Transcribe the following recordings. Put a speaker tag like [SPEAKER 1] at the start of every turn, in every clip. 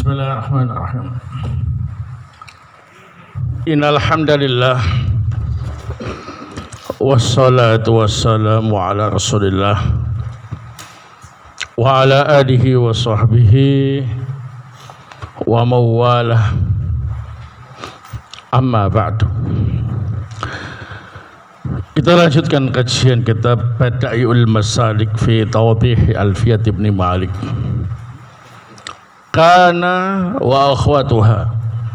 [SPEAKER 1] Bismillahirrahmanirrahim. Innal hamdalillah wassalatu wassalamu ala Rasulillah wa ala alihi wa sahbihi wa mawalah. Amma ba'du. Kita lanjutkan kajian kitab Bada'iul Masalik fi Tawdih Alfiyat Ibn Malik. Kana wa akhwatuha.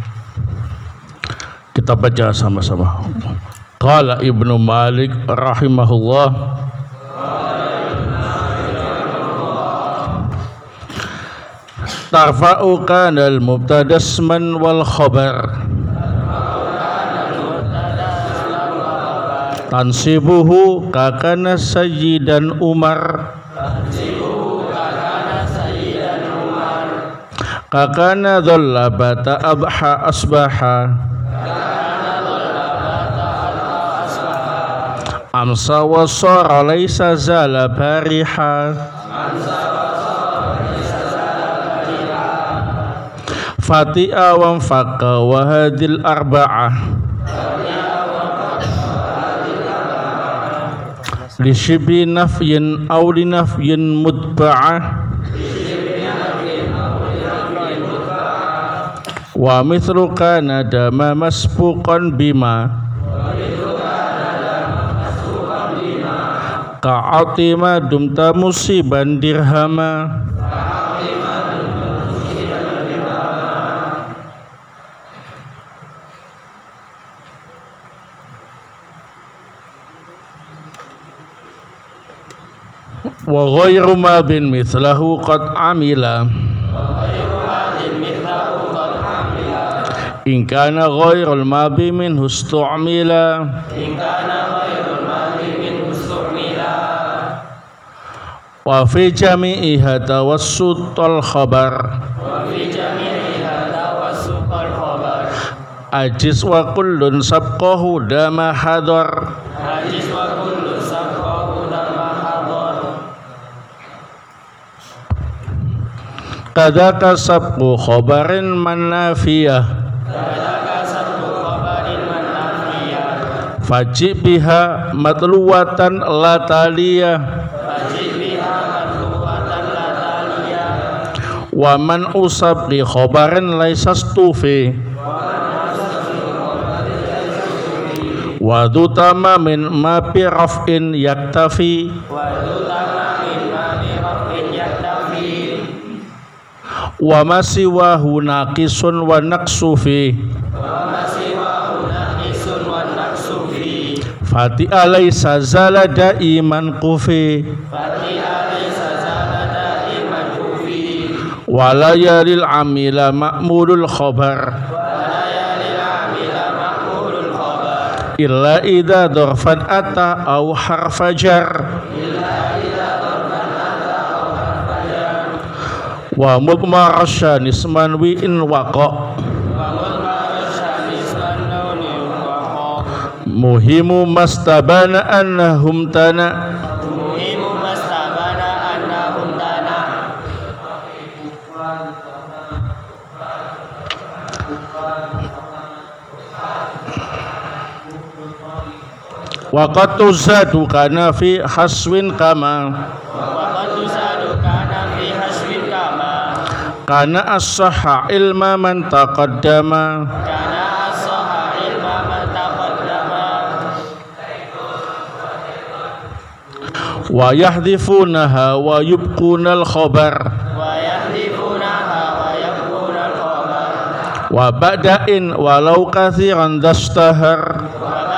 [SPEAKER 1] Kita baca sama-sama. Qala Ibnu Malik rahimahullah, tarfa'u kana al-mubtada isman wal khabar, tansibuhu kakana sayyidan Umar, kakana dhallabata abha asbaha, amsa wa sara laysa zala bariha, fati'a wa faqa wa hadil arba'ah, li shibi nafyin aw li nafyin mutba'ah, wa mithlu kana dama masbuqan bima, ka'atima dumta musiban dirhama, wa ghairu ma bin mithlahu qad amila, in kana ghairul mabi minhu istu'mila, wa fi jami'iha tawassutul khabar, ajiz wa kullun sabqahu dama hadar, kadaka sabqu khabarin man nafiyah, faji biha matluwatan la taliyah, wa man usab li khabarin laisa stufi, wa du tamamin ma bi raf'in yaktafi, wa ma siwahu naqisun wa naqsu fi, fati alaysa zala daiman kufi, wala yalil amila ma'mulul khabar, illa idha dorfan ata au harfajar, wa mudmarasya nisman wi in waqa, muhimu mastabana annahum tana, wa qad tuzadu kana fi haswin kama, kana as-sahha ilma man taqaddama, wa yahdhifunaha wa yubqunal khabar, wa ba'da'in walau kathiran dashtahar,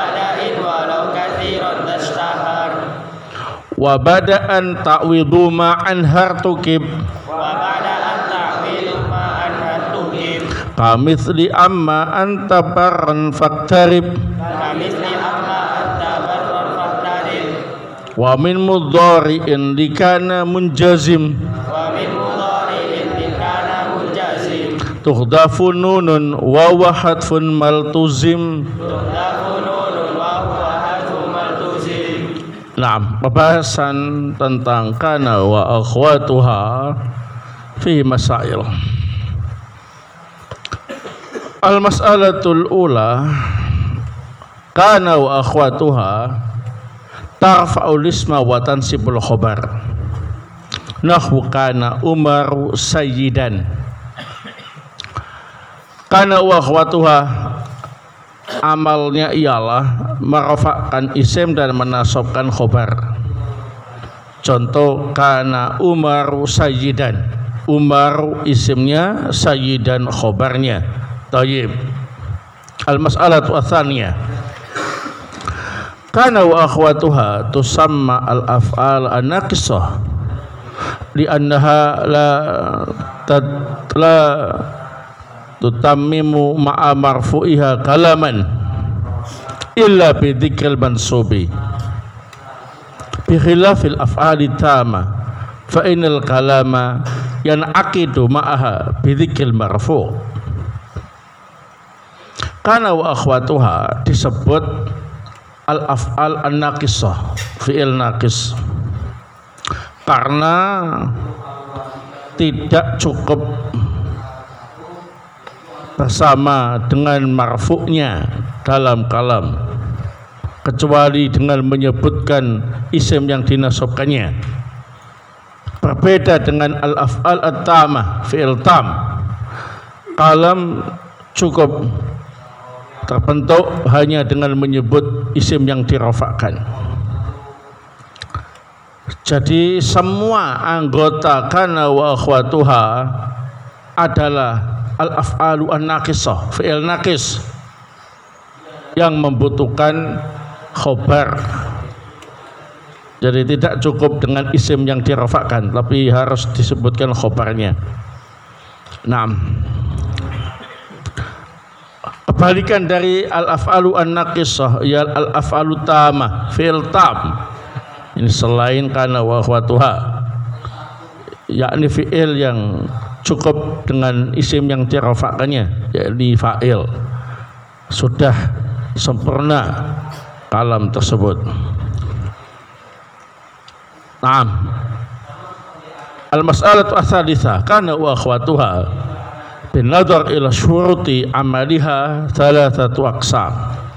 [SPEAKER 1] wa bada'an ta'widu ma'an hartukib, kamithli amma anta barran faktarib, wa min mudhari'in likana munjazim, tuhdhafu nunun wa wahadfun maltuzim. Nah, pembahasan tentang kana wa akhwatuha fi masail. Al-mas'alatul ula kana wa akhwatuha tarfa'ul isma wa tansibul khabar. Nahwu kana Umar sayyidan. Kana wa akhwatuha, amalnya ialah merafa'kan isim dan menasabkan khabar. Contoh kana Umar sayyidan. Umar isimnya, sayyidan khabarnya. Tayyib. Al-mas'alatu atsaniyah. Kana wa akhwatuha tusamma al-af'al an-naqisah li'annaha la tutammimu ma'a marfu'iha kalaman illa bi dzikril mansubi bi khilafil af'ali tamma fa innal kalama yan'aqidu ma'aha bi dzikril marfu'. Kana wa akhwatuha disebut al-af'al an-naqisah, fi'il naqis, karena tidak cukup bersama dengan marfu'nya dalam kalam kecuali dengan menyebutkan isim yang dinasabkannya. Berbeda dengan al-af'al at-tamah, fi'il tam, kalam cukup terbentuk hanya dengan menyebut isim yang dirafa'kan. Jadi semua anggota kana wa akhwatuha adalah al-af'alu an-naqisah, fi'il naqis yang membutuhkan khobar. Jadi tidak cukup dengan isim yang dirafa'kan, tapi harus disebutkan khobarnya. Naam. Kebalikan dari al-af'alu an-naqisah ya al-af'alu tamah, fi'il tam. Ini selain kana wa akhwatuha, yakni fi'il yang cukup dengan isim yang dirafa'kannya, yakni fa'il. Sudah sempurna kalam tersebut. Naam. Al-mas'alatu ats-tsalitsah kana wa akhwatuha bin nadhar ila syuruti amaliha thalathatu aqsam.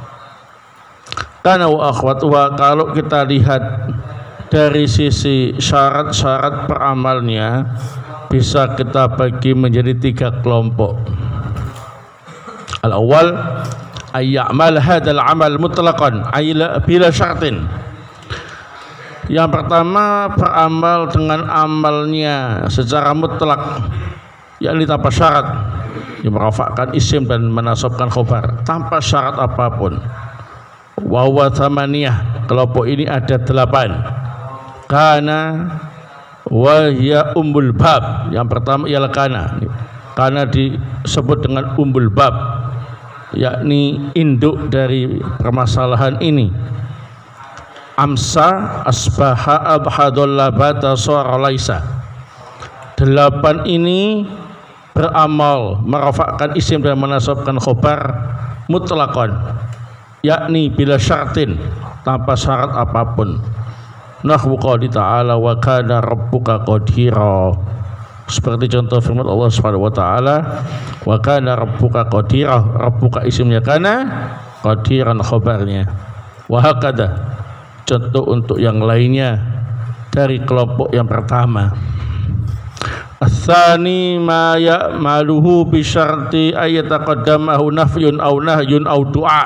[SPEAKER 1] Kana wa akhwatuha, kalau kita lihat dari sisi syarat-syarat peramalnya, bisa kita bagi menjadi 3 kelompok. Al-awwal ay ya'mal hadzal amal mutlaqan ay bila syartin. Yang pertama, beramal dengan amalnya secara mutlak, yakni tanpa syarat, merafa'kan isim dan menasabkan khabar tanpa syarat apapun. Wa huwa thamaniyah, kelompok ini ada 8. Kana wa hiya ummul bab. Yang pertama ialah kana disebut dengan ummul bab, yakni induk dari permasalahan ini. Amsa asbaha abhadul labata sara laisa. 8 ini beramal merafa'kan isim dan menasabkan khabar mutlaqan, yakni bila syartin, tanpa syarat apapun. Nahwu qouli ta'ala wa kana rabbuka qadira. Seperti contoh firman Allah Subhanahu wa taala, wa kana rabbuka qadira. Rabbuka isimnya kana, qadiran khabarnya. Wa hakada, contoh untuk yang lainnya dari kelompok yang pertama. Ats-tsani ma ya'maluhu bi syarti ayataqaddamahu nafyun aw nahyun aw du'a.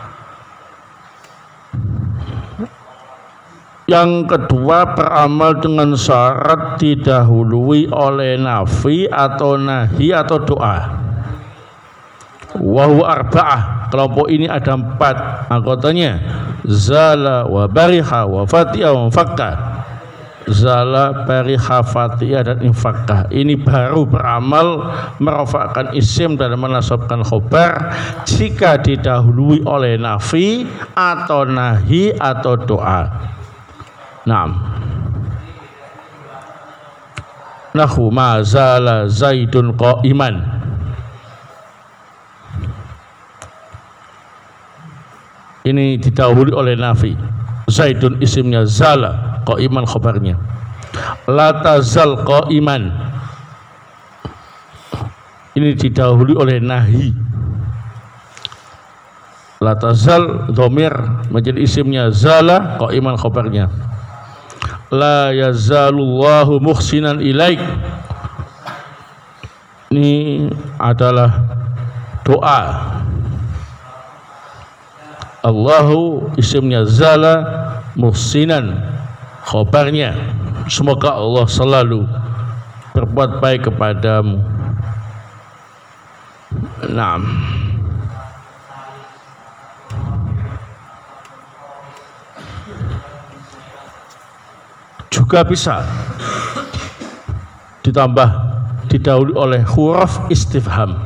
[SPEAKER 1] Yang kedua, beramal dengan syarat didahului oleh nafi atau nahi atau doa. Wa huwa arba'ah, kelompok ini ada 4 anggotanya. Zala wa bariha wa fatiha wa fakka. Zala, bariha, fatiha dan infakah. Ini baru beramal merafa'kan isim dan menasabkan khabar jika didahului oleh nafi atau nahi atau doa. Naam. Nahwu ma zala zaidun qa'iman. Ini didahului oleh nafi. Zaidun isimnya, zala qa'iman khabarnya. La tazal qa'iman. Ini didahului oleh nahi. La tazal dhamir menjadi isimnya, zala qaiman khabarnya. La yazalullahu muhsinan ilaik, ini adalah doa. Allahu isimnya, zala muhsinan khabarnya, semoga Allah selalu berbuat baik kepadamu. Naam. Juga bisa ditambah didahului oleh huruf istifham.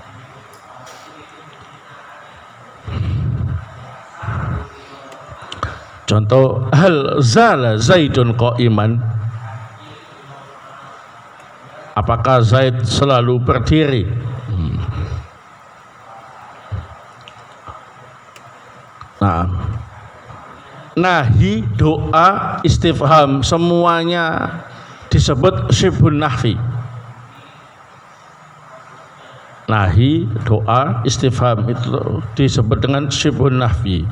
[SPEAKER 1] Contoh, hal zala Zaidun qa'iman, apakah Zaid selalu berdiri? Nah, nahi, doa, istifham, semuanya disebut syibhun nahfi. Nahi, doa, istifham itu disebut dengan syibhun nahfi.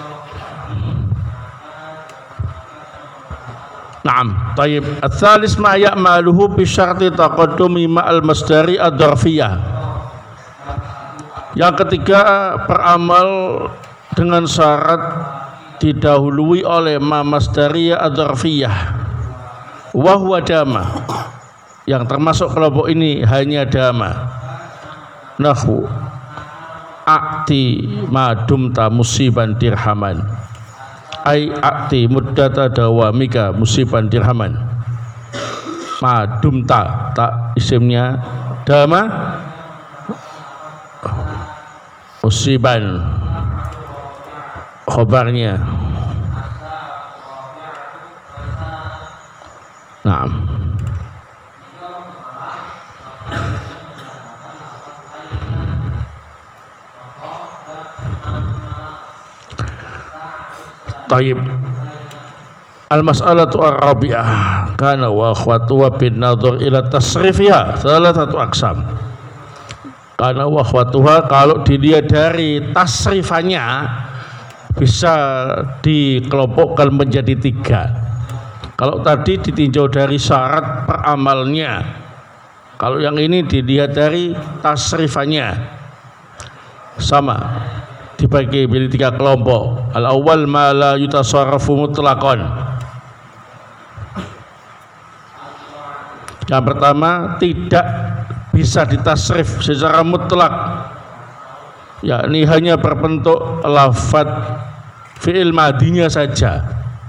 [SPEAKER 1] Naam, tayyib. Ats-tsalis ma ya'maluhu bi syarti taqaddumi ma'al masdari ad-dzarfiyah. Yang ketiga, beramal dengan syarat didahului oleh ma masdariyah ad-dzarfiyah. Wa huwa dama. Yang termasuk kelompok ini hanya dama. Nahwu a'ti ma dumta musiban dirhaman, ai a'ti muddata dawamika musiban dirhaman. Ma dumta, tak isimnya dama, musiban khobarnya. Naam. Tayyib. Al-mas'alatu ar-rabi'ah kana wa akhwatuha bin nadhar ila tasrifiha salatatu aqsam. Kana wa akhwatuha, kalau dilihat dari tasrifannya bisa dikelompokkan menjadi 3. Kalau tadi ditinjau dari syarat peramalnya, kalau yang ini dilihat dari tasrifannya, sama dibagi menjadi 3 kelompok. Al-awwal ma la yutasarrafu mutlaqan. Yang pertama, tidak bisa ditasrif secara mutlak, yakni hanya berbentuk lafadz fi'il madinya saja,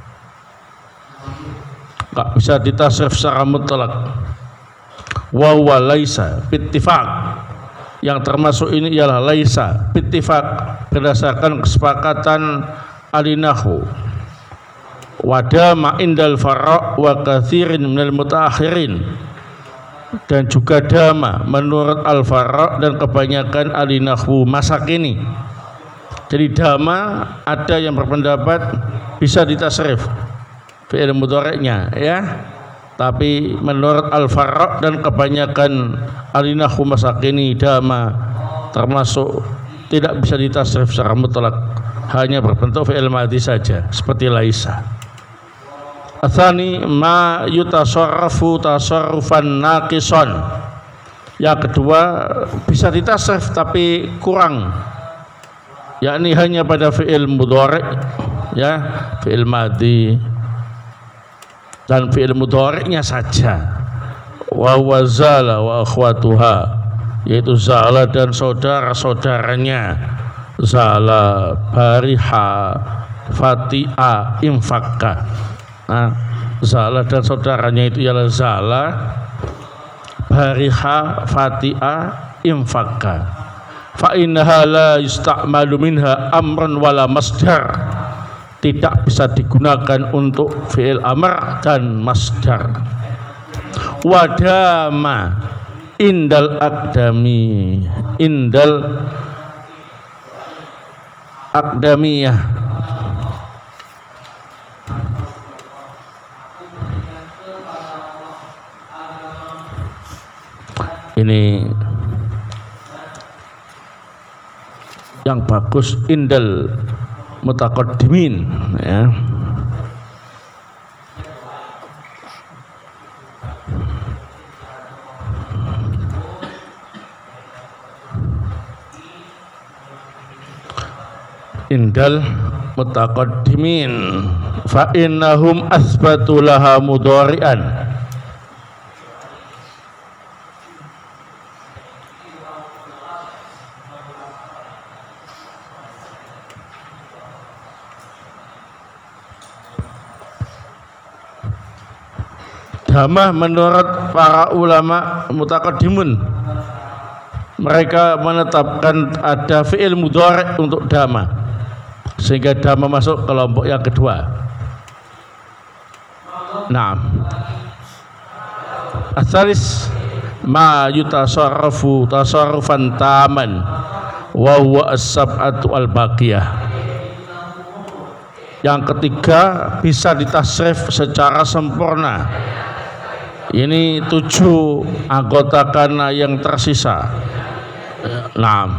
[SPEAKER 1] enggak bisa ditasrif secara mutlak. Wa huwa laisa bittifaq, yang termasuk ini ialah laisa bittifaq, berdasarkan kesepakatan alinahu. Wadama indal farra wa katsirin minal mutaakhirin, dan juga dama menurut al-farra dan kebanyakan alinahu masa kini. Jadi dama ada yang berpendapat bisa ditasrif fi'il mudhari'nya, ya, tapi menurut al-farra dan kebanyakan alinahu masa kini, dama termasuk tidak bisa ditasrif secara mutlak, hanya berbentuk fi'il madhi saja seperti laisa. Atsani ma yutasarrafu tasarrufan naqisan. Yang kedua, bisa ditasrif tapi kurang, yakni hanya pada fi'il mudhari', ya, fi'il madhi dan fi'il mudhari'nya saja. Wa huwa zala wa akhwatuha, yaitu zala dan saudara-saudaranya. Zala, bariha, fati'a, infakka. Nah, zala dan saudaranya itu ialah zala, bariha, fati'a, infakka. Fa innaha la yusta'malu minha amran wala masdar, tidak bisa digunakan untuk fi'il amr dan masdar. Wadama indal aqdami, indal aqdamiyah, ini yang bagus indal mutaqaddimin ya. Indal mutaqaddimin fa innahum asbatu laha mudhari'an. Dhamma menurut para ulama mutaqaddimun, mereka menetapkan ada fi'il mudhari' untuk dhamma, sehingga dhamma masuk kelompok yang kedua. Nah, asalis ma yutasarrafu tasarrufan taman wa huwa as-sab'atu al-baqiyah. Yang ketiga, bisa ditasrif secara sempurna. Ini 7 anggota kana yang tersisa. Nah,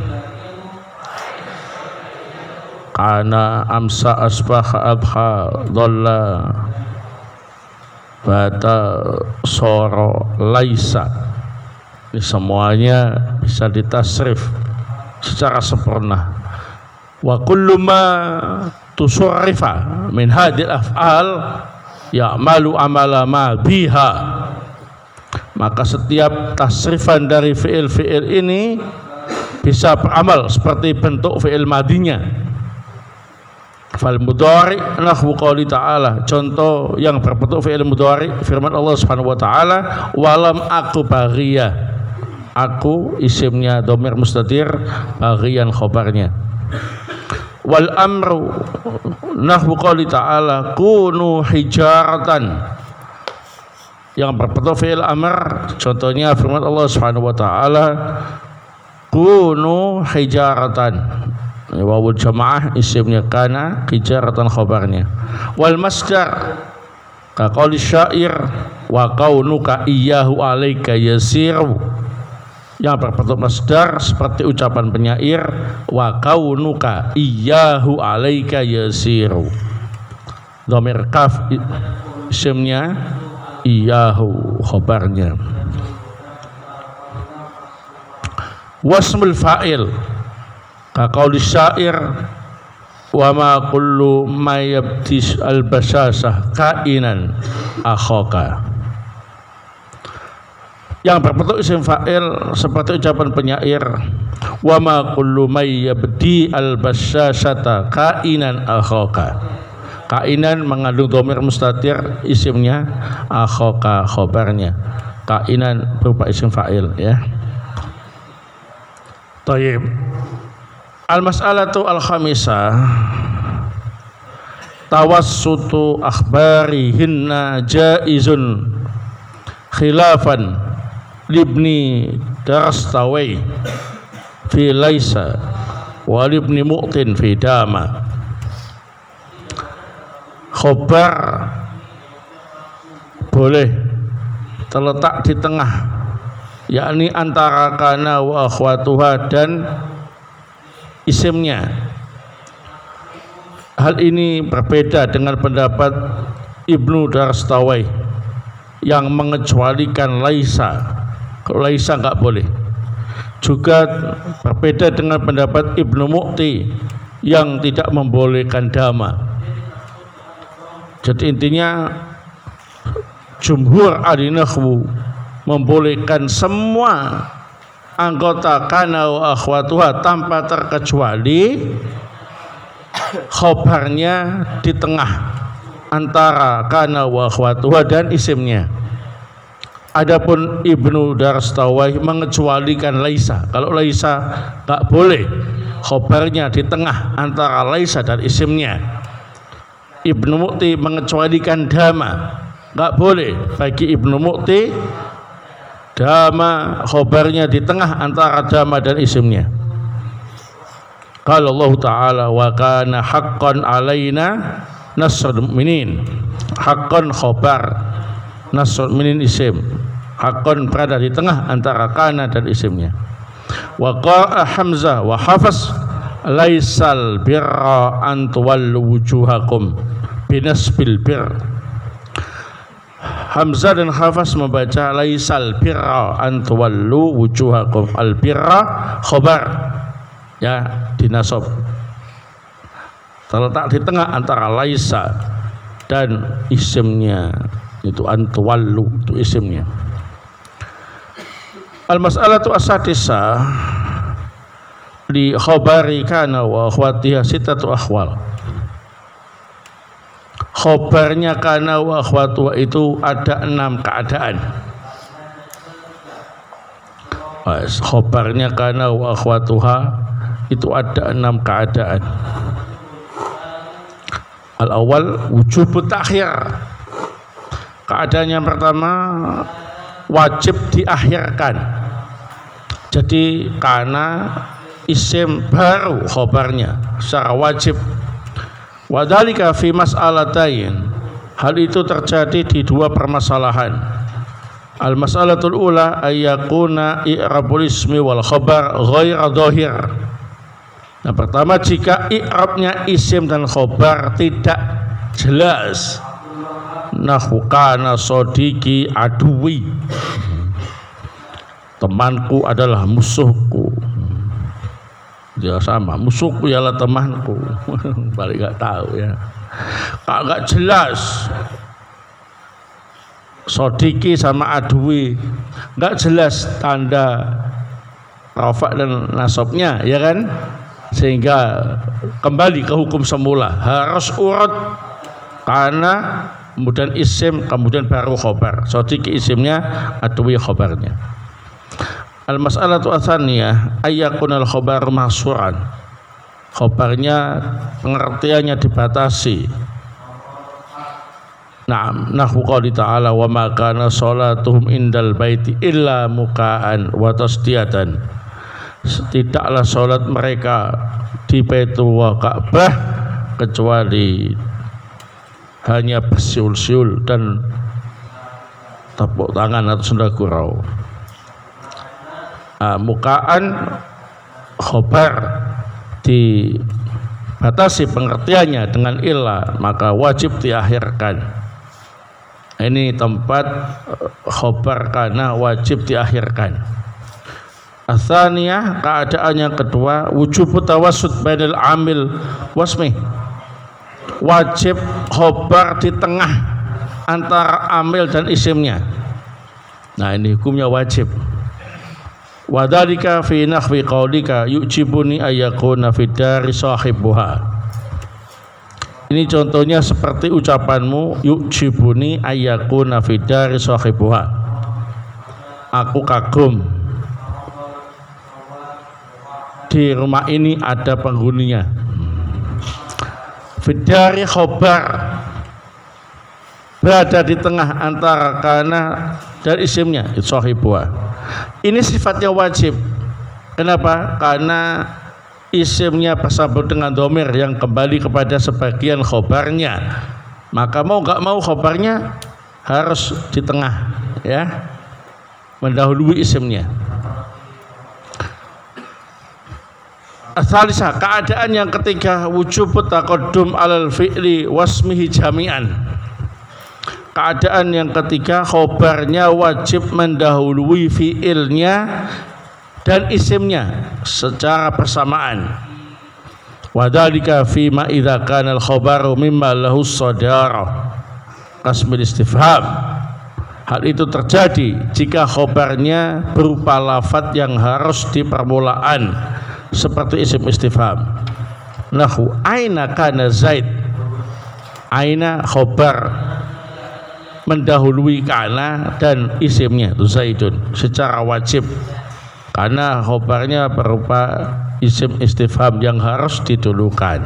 [SPEAKER 1] kana amsa asbaha abha dhalla bata soro laisa. Ini semuanya bisa ditasrif secara sempurna. Wa kullu ma tusurrifa min hadil af'al ya'malu amala ma biha. Maka setiap tasrifan dari fi'il-fi'il ini bisa beramal seperti bentuk fi'il madinya. Fal mudhari nahwu qouli ta'ala, contoh yang berbentuk fi'il mudhari firman Allah Subhanahu wa taala, walam aku baghiyah. Aku isimnya dhamir mustatir, baghiyan khobarnya. Wal amru nahwu qouli ta'ala kunu hijaratan, yang berbentuk fi'il amr, contohnya firman Allah Subhanahu wa taala kunu hijaratan, wawul jamaah isimnya kana, hijaratan khabarnya. Wal masdar ka qouli syair wa kaunuka iyyahu alaika yasiru, yang berbentuk masdar seperti ucapan penyair wa kaunuka iyyahu alaika yasiru. Dhamir kaf isimnya, iyyahu khabarnya. Wasmul fa'il ka qauli syair wa ma kullu ma yabtis al basasah kainan akhaka. Yang berbentuk isim fa'il seperti ucapan penyair wa ma kullu may yabdi al basasata kainan akhaka. Kainan mengandung dhamir mustatir isimnya, akhaka khabarnya. Kainan berupa isim fa'il ya. Thayyib. Al-mas'alatu al-khamisah tawassutu akhbarihinna jaizun khilafan libni darastawai fi laisa wa libni mu'tin fi dama. Khobar boleh terletak di tengah, yakni antara kana wa akhwatuha dan isimnya. Hal ini berbeda dengan pendapat Ibnu Darstawai yang mengecualikan laisa. Kalau laisa enggak boleh. Juga berbeda dengan pendapat Ibnu Mu'ti yang tidak membolehkan dama. Jadi intinya jumhur ahli nahwu membolehkan semua anggota kana wa akhwatuha tanpa terkecuali khobarnya di tengah antara kana wa akhwatuha dan isimnya. Adapun Ibnu Darstawai mengecualikan laisa. Kalau laisa tak boleh, khobarnya di tengah antara laisa dan isimnya. Ibnu Mu'ti mengecualikan dama, enggak boleh bagi Ibnu Mu'ti dama khobarnya di tengah antara dama dan isimnya. Qala Allah Ta'ala wa kana haqqan alaina nasrul mu'minin. Haqqan khobar, nasrul mu'minin isim. Haqqan berada di tengah antara kana dan isimnya. Wa qara'a Hamzah wa Hafs laisal birra an tuwallu wujuhakum binasbil bir. Hamzah dan Hafs membaca laisal birra an tuwallu wujuhakum. Al birra khabar ya dinasab, terletak di tengah antara laisa dan isimnya, itu an tuwallu itu isimnya. Al mas'alatu as-sadisah di khabari kana wa akhwatiha sittatu ahwal. Khabarnya kana wa akhwatuha itu ada 6 keadaan. Khabarnya kana wa akhwatuha itu ada 6 keadaan. Al awal wujub takhir. Keadaan yang pertama wajib diakhirkan. Jadi kana isim baru khabarnya secara wajib. Wadhalika fi mas'alatain. Hal itu terjadi di 2 permasalahan. Al mas'alatul ula ayyakuna i'rabul ismi wal khabar ghaira dhahir. Yang pertama, jika i'rabnya isim dan khabar tidak jelas. Nahu kana sodiki aduwi, temanku adalah musuhku. Ya sama, musuhku ialah temanku. Balik gak tahu ya. Gak jelas. Sodiki sama aduwi, gak jelas tanda rafa dan nasabnya, ya kan? Sehingga kembali ke hukum semula, harus urut karena kemudian isim, kemudian baru khobar. Sodiki isimnya, aduwi khobarnya. Al-mas'alatu atsaniyah ayyakunal khobar mahsuran. Khobarnya pengertiannya dibatasi. Na'am, nahwu qouli ta'ala wa ma kana sholatuhum indal baiti illa muka'an wa tasdiyatan. Tidaklah salat mereka di Baitullah Ka'bah kecuali hanya bersiul-siul dan tepuk tangan atau senda gurau. Mukaan khobar dibatasi pengertiannya dengan illa, maka wajib diakhirkan. Ini tempat khobar karena wajib diakhirkan. Atsaniyah, keadaan yang kedua wujub tawassut bainal amil wasmi. Wajib khobar di tengah antara amil dan isimnya. Nah, ini hukumnya wajib. Wadhalika fi nahwi qaulika yu'jibuni ayyakuna fi dari sahibuha. Ini contohnya seperti ucapanmu yu'jibuni ayyakuna fi dari sahibuha. Aku kagum di rumah ini ada penghuninya. Fi dari khobar, berada di tengah antara kana dan isimnya itu sahibuha. Ini sifatnya wajib. Kenapa? Karena isimnya bersambung dengan dhamir yang kembali kepada sebagian khobarnya. Maka mau nggak mau khobarnya harus di tengah, ya, mendahului isimnya. Asalisah, keadaan yang ketiga wujub taqaddum alal fi'li wasmihi jami'an. Keadaan yang ketiga khobarnya wajib mendahului fi'ilnya dan isimnya secara bersamaan. Wadhalika fima idza kana al-khabaru mimma lahu sadara qasmil istifham. Hal itu terjadi jika khobarnya berupa lafadz yang harus di permulaan seperti isim istifham. Nahu aina kana Zaid. Aina khobar mendahului kana dan isimnya itu Zaidun secara wajib karena khobarnya berupa isim istifham yang harus didulukan.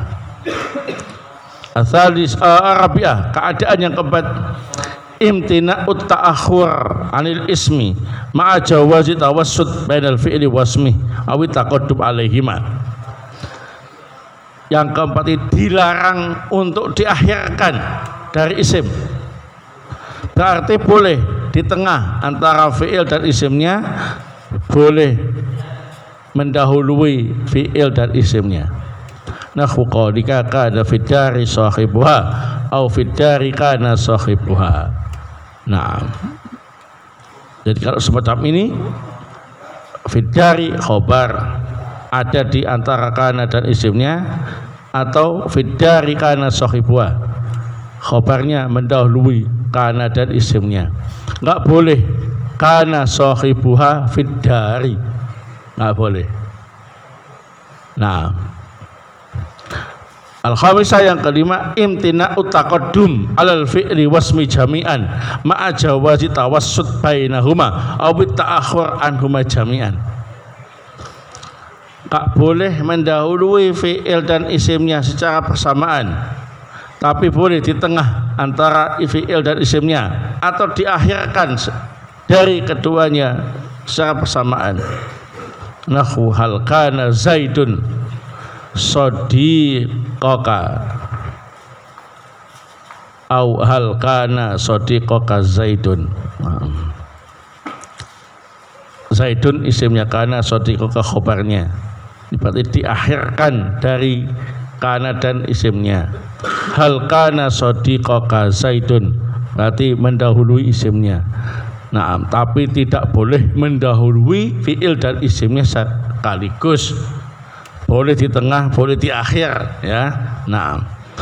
[SPEAKER 1] Atsalis Arabiah, keadaan yang keempat imtina'ut ta'akhur anil ismi ma'a jawazi tawassut bainal fi'li wasmi awi taqaddum alaihima. Yang keempat itu dilarang untuk diakhirkan dari isim. Berarti boleh di tengah antara fi'il dan isimnya, boleh mendahului fi'il dan isimnya. Nahu qawlika kana fid dari sahibuha au fid dari kana sahibuha. Nah, jadi kalau semacam ini fid dari khobar ada di antara kana dan isimnya, atau fid dari kana sahibuha khobarnya mendahului kana dan isimnya. Enggak boleh kana sahibuha fid dari, enggak boleh. Nah, al-khamisah yang kelima, imtina'ut taqaddum alal fi'li wasmi jami'an ma'a jawazi tawassut bainahuma aw ta'akhur anhuma jami'an. Tak boleh mendahului fi'il dan isimnya secara bersamaan, tapi boleh di tengah antara fi'il dan isimnya, atau diakhirkan dari keduanya secara bersamaan. Nahu hal kana Zaidun sadiqaka au hal kana sadiqaka Zaidun. Zaidun isimnya kana, sadiqaka khobarnya. Berarti diakhirkan dari kana dan isimnya. Hal kana sadiqaka Zaidun berarti mendahului isimnya. Nah, tapi tidak boleh mendahului fi'il dan isimnya sekaligus. Boleh di tengah, boleh di akhir, ya. Nah,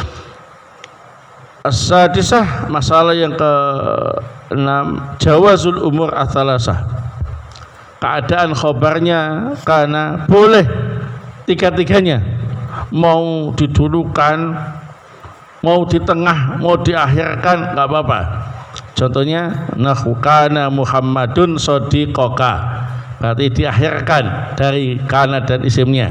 [SPEAKER 1] as-sadisah, masalah yang ke-6, jawazul umur atsalasah. Keadaan khobarnya karena boleh tiga-tiganya, mau didulukan, mau di tengah, mau diakhirkan, enggak apa-apa. Contohnya nahu kana Muhammadun sadiqaka, berarti diakhirkan dari kana dan isimnya.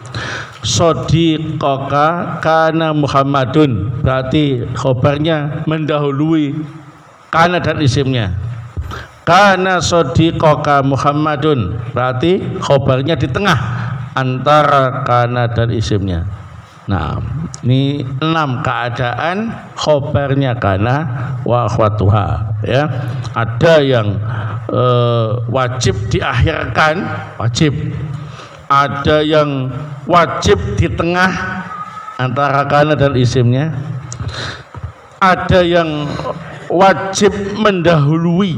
[SPEAKER 1] Sadiqaka kana Muhammadun, berarti khobarnya mendahului kana dan isimnya. Kana sadiqaka Muhammadun, berarti khobarnya di tengah antara kana dan isimnya. Nah, ini 6 keadaan khobarnya kana wa akhwatuha, ya. Ada yang wajib diakhirkan, wajib. Ada yang wajib di tengah antara kana dan isimnya. Ada yang wajib mendahului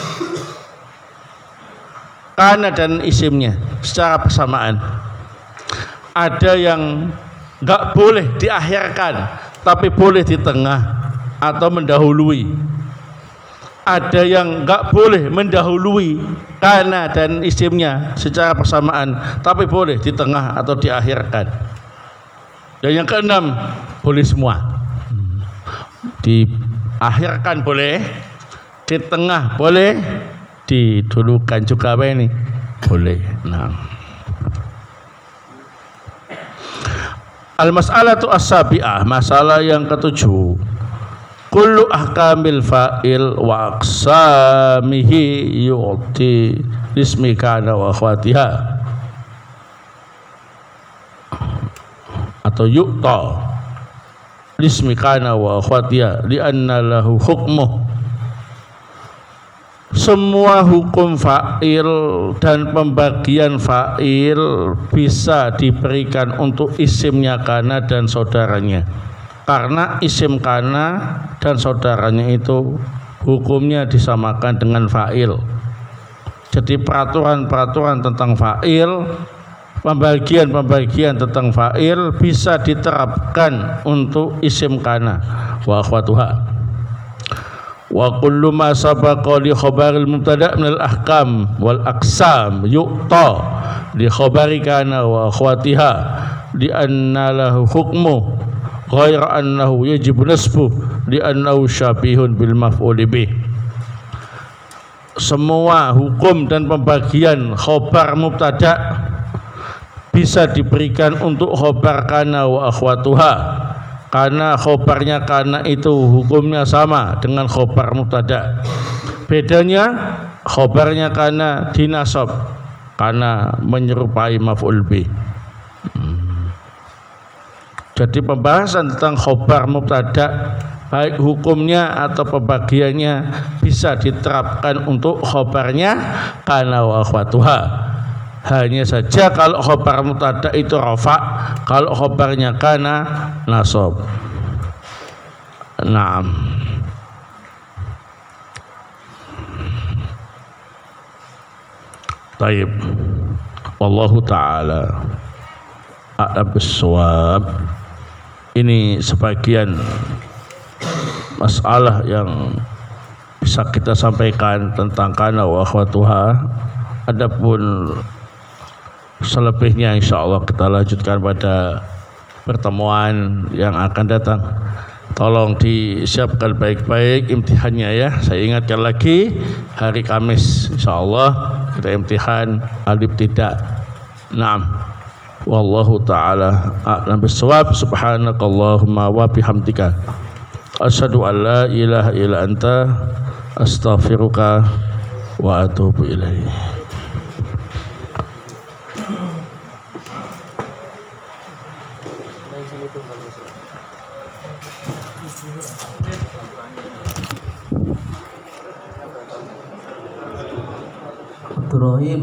[SPEAKER 1] kana dan isimnya secara bersamaan. Ada yang enggak boleh diakhirkan, tapi boleh di tengah atau mendahului. Ada yang enggak boleh mendahului kana dan isimnya secara bersamaan, tapi boleh di tengah atau diakhirkan. Dan yang keenam, boleh semua. Diakhirkan boleh, di tengah boleh, didulukan juga ini boleh. Nah, al-mas'alatu as-sabi'ah, masalah yang ketujuh, kullu ahkamil fa'il wa aqsamihi yu'ti lismi kana wa akhwatiha, atau yu'ta lismi kana wa akhwatiha li'anna lahu hukmuh. Semua hukum fa'il dan pembagian fa'il bisa diberikan untuk isimnya kana dan saudaranya, karena isim kana dan saudaranya itu hukumnya disamakan dengan fa'il. Jadi peraturan-peraturan tentang fa'il, pembagian-pembagian tentang fa'il bisa diterapkan untuk isim kana wa akhwatuha. Wa kullu ma sabaqa li khabaril mubtada' min al-ahkam wal aqsam yu'ta li khabari kana wa akhwatiha li anna lahu hukmu ghaira annahu yajibu nasbu li annahu syabihun bil maf'ul bih. Semua hukum dan pembagian khabar mubtada' bisa diberikan untuk khabar kana wa akhwatuha, karena khobarnya kana itu hukumnya sama dengan khobar mubtada. Bedanya khobarnya kana dinasab karena menyerupai maf'ul bih. Jadi pembahasan tentang khobar mubtada, baik hukumnya atau pembagiannya, bisa diterapkan untuk khobarnya kana wa akhwatuha. Hanya saja kalau khobar mubtada itu rafa, kalau khobarnya kana nasab. Naam. Taib. Wallahu ta'ala a'lam bissawab. Ini sebagian masalah yang bisa kita sampaikan tentang kana wa akhwatuha. Adapun selebihnya insyaallah kita lanjutkan pada pertemuan yang akan datang. Tolong disiapkan baik-baik imtihannya ya. Saya ingatkan lagi hari Kamis insyaallah kita imtihan alif tidak. Naam. Wallahu taala a'lam bissawab. Subhanakallahumma wa bihamdika asyhadu an la ilaha illa anta astaghfiruka wa atubu ilaik.
[SPEAKER 2] Abdurrahim